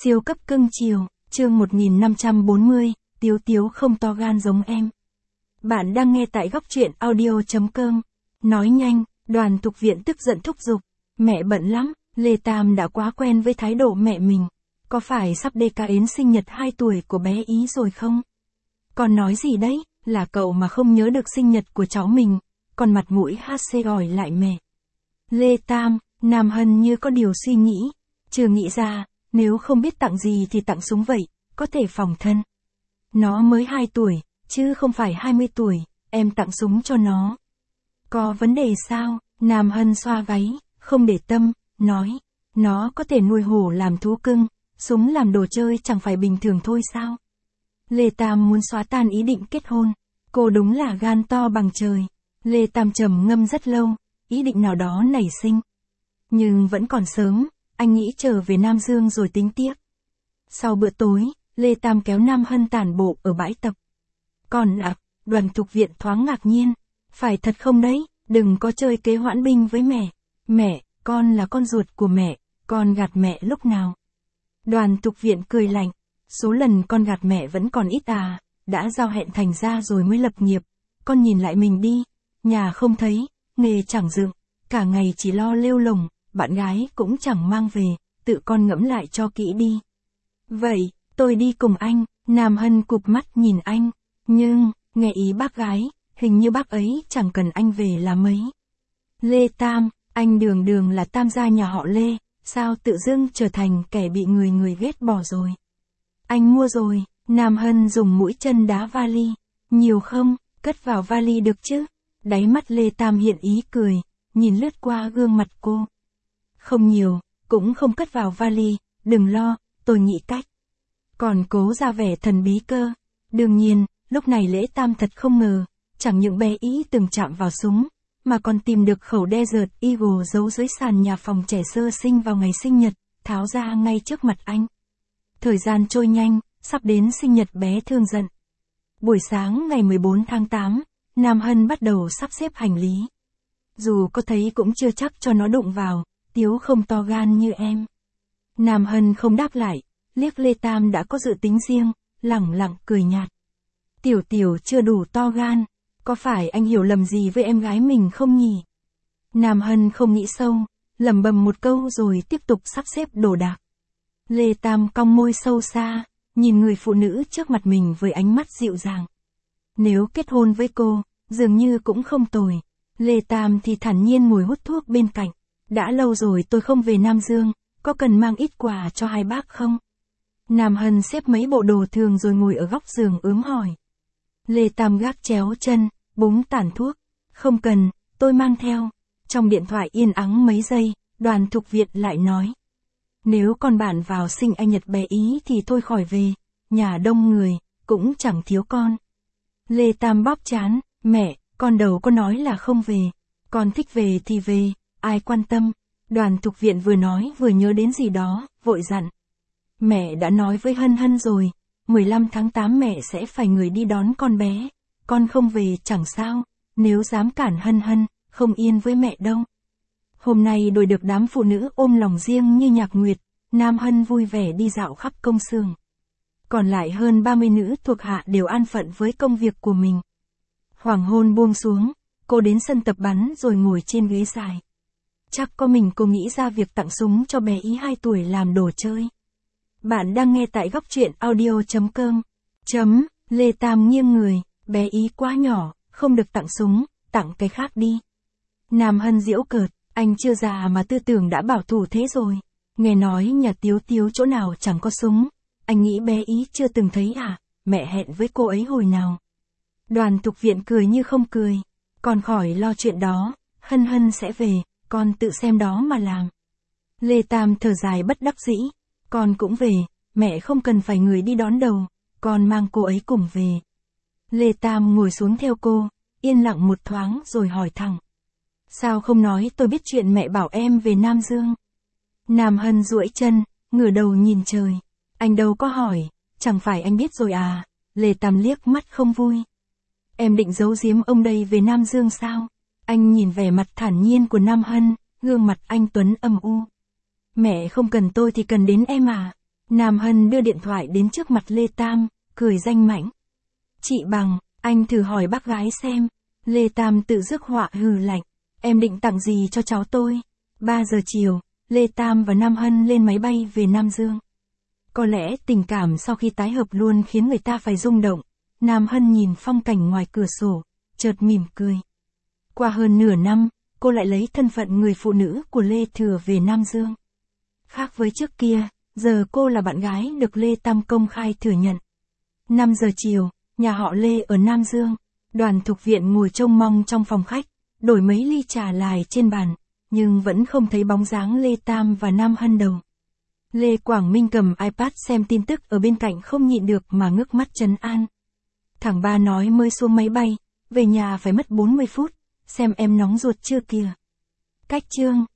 Siêu cấp cưng chiều, chương 1540, Tiếu Tiếu không to gan giống em. Bạn đang nghe tại góc truyện audio.com. Nói nhanh, Đoàn Thục Viện tức giận thúc giục. Mẹ bận lắm, Lê Tam đã quá quen với thái độ mẹ mình. Có phải sắp đến sinh nhật 2 tuổi của bé Ý rồi không? Con nói gì đấy, là cậu mà không nhớ được sinh nhật của cháu mình, còn mặt mũi HC gọi lại mẹ. Lê Tam, Nam Hân như có điều suy nghĩ, chưa nghĩ ra, nếu không biết tặng gì thì tặng súng vậy, có thể phòng thân. Nó mới 2 tuổi, chứ không phải 20 tuổi, em tặng súng cho nó. Có vấn đề sao? Nam Hân xoa gáy, không để tâm, nói, nó có thể nuôi hổ làm thú cưng, súng làm đồ chơi chẳng phải bình thường thôi sao? Lê Tam muốn xóa tan ý định kết hôn, cô đúng là gan to bằng trời. Lê Tam trầm ngâm rất lâu, ý định nào đó nảy sinh. Nhưng vẫn còn sớm, anh nghĩ trở về Nam Dương rồi tính tiếp. Sau bữa tối, Lê Tam kéo Nam Hân tản bộ ở bãi tập. Còn Đoàn Thục Viện thoáng ngạc nhiên. Phải thật không đấy, đừng có chơi kế hoãn binh với mẹ. Mẹ, con là con ruột của mẹ, con gạt mẹ lúc nào? Đoàn Thục Viện cười lạnh. Số lần con gạt mẹ vẫn còn ít đã giao hẹn thành ra rồi mới lập nghiệp. Con nhìn lại mình đi, nhà không thấy, nghề chẳng dựng, cả ngày chỉ lo lêu lồng, bạn gái cũng chẳng mang về, tự con ngẫm lại cho kỹ đi. Vậy, tôi đi cùng anh. Nam Hân cụp mắt nhìn anh, nhưng, nghe ý bác gái, hình như bác ấy chẳng cần anh về là mấy. Lê Tam, anh đường là tam gia nhà họ Lê, sao tự dưng trở thành kẻ bị người ghét bỏ rồi? Anh mua rồi. Nam Hân dùng mũi chân đá vali. Nhiều không, cất vào vali được chứ? Đáy mắt Lê Tam hiện ý cười, nhìn lướt qua gương mặt cô. Không nhiều, cũng không cất vào vali, đừng lo, tôi nghĩ cách. Còn cố ra vẻ thần bí cơ. Đương nhiên, lúc này Lễ Tam thật không ngờ, chẳng những bé Ý từng chạm vào súng, mà còn tìm được khẩu Desert Eagle giấu dưới sàn nhà phòng trẻ sơ sinh vào ngày sinh nhật, tháo ra ngay trước mặt anh. Thời gian trôi nhanh, sắp đến sinh nhật bé Thương Giận. Buổi sáng ngày 14 tháng 8, Nam Hân bắt đầu sắp xếp hành lý. Dù có thấy cũng chưa chắc cho nó đụng vào, Tiếu không to gan như em. Nam Hân không đáp lại, liếc Lê Tam đã có dự tính riêng, lẳng lặng cười nhạt. Tiểu chưa đủ to gan, có phải anh hiểu lầm gì với em gái mình không nhỉ? Nam Hân không nghĩ sâu, lẩm bẩm một câu rồi tiếp tục sắp xếp đồ đạc. Lê Tam cong môi sâu xa, nhìn người phụ nữ trước mặt mình với ánh mắt dịu dàng. Nếu kết hôn với cô, dường như cũng không tồi. Lê Tam thì thản nhiên ngồi hút thuốc bên cạnh. Đã lâu rồi tôi không về Nam Dương, có cần mang ít quà cho hai bác không? Nam Hân xếp mấy bộ đồ thường rồi ngồi ở góc giường ướm hỏi. Lê Tam gác chéo chân, búng tàn thuốc. Không cần, tôi mang theo. Trong điện thoại yên ắng mấy giây, Đoàn Thục Viện lại nói. Nếu con bạn vào sinh anh nhật bé Ý thì thôi khỏi về, nhà đông người, cũng chẳng thiếu con. Lê Tam bóp trán, mẹ, con đầu có nói là không về, con thích về thì về, ai quan tâm. Đoàn Thục Viện vừa nói vừa nhớ đến gì đó, vội dặn. Mẹ đã nói với Hân rồi, 15 tháng 8 mẹ sẽ phải người đi đón con bé, con không về chẳng sao, nếu dám cản Hân, không yên với mẹ đâu. Hôm nay đổi được đám phụ nữ ôm lòng riêng như Nhạc Nguyệt, Nam Hân vui vẻ đi dạo khắp công xưởng. Còn lại hơn 30 nữ thuộc hạ đều an phận với công việc của mình. Hoàng hôn buông xuống, cô đến sân tập bắn rồi ngồi trên ghế dài. Chắc có mình cô nghĩ ra việc tặng súng cho bé Ý 2 tuổi làm đồ chơi. Bạn đang nghe tại góc truyện audio.com. Lê Tam nghiêng người, bé Ý quá nhỏ, không được tặng súng, tặng cái khác đi. Nam Hân giễu cợt, anh chưa già mà tư tưởng đã bảo thủ thế rồi. Nghe nói nhà Tiếu chỗ nào chẳng có súng. Anh nghĩ bé Ý chưa từng thấy mẹ hẹn với cô ấy hồi nào. Đoàn Thục Viện cười như không cười. Con khỏi lo chuyện đó, Hân sẽ về, con tự xem đó mà làm. Lê Tam thở dài bất đắc dĩ. Con cũng về, mẹ không cần phải người đi đón đầu, con mang cô ấy cùng về. Lê Tam ngồi xuống theo cô, yên lặng một thoáng rồi hỏi thẳng. Sao không nói tôi biết chuyện mẹ bảo em về Nam Dương? Nam Hân duỗi chân, ngửa đầu nhìn trời. Anh đâu có hỏi, chẳng phải anh biết rồi à? Lê Tam liếc mắt không vui. Em định giấu giếm ông đây về Nam Dương sao? Anh nhìn vẻ mặt thản nhiên của Nam Hân, gương mặt anh tuấn âm u. Mẹ không cần tôi thì cần đến em à? Nam Hân đưa điện thoại đến trước mặt Lê Tam, cười danh mãnh. Chị Bằng, anh thử hỏi bác gái xem. Lê Tam tự rước họa hừ lạnh. Em định tặng gì cho cháu tôi? 3 giờ chiều, Lê Tam và Nam Hân lên máy bay về Nam Dương. Có lẽ tình cảm sau khi tái hợp luôn khiến người ta phải rung động. Nam Hân nhìn phong cảnh ngoài cửa sổ, chợt mỉm cười. Qua hơn nửa năm, cô lại lấy thân phận người phụ nữ của Lê Thừa về Nam Dương. Khác với trước kia, giờ cô là bạn gái được Lê Tam công khai thừa nhận. 5 giờ chiều, nhà họ Lê ở Nam Dương, Đoàn Thục Viện ngồi trông mong trong phòng khách, đổi mấy ly trà lài trên bàn, nhưng vẫn không thấy bóng dáng Lê Tam và Nam Hân đâu. Lê Quảng Minh cầm iPad xem tin tức ở bên cạnh không nhịn được mà ngước mắt trấn an. Thằng ba nói mới xuống máy bay, về nhà phải mất 40 phút, xem em nóng ruột chưa kìa. Cách chương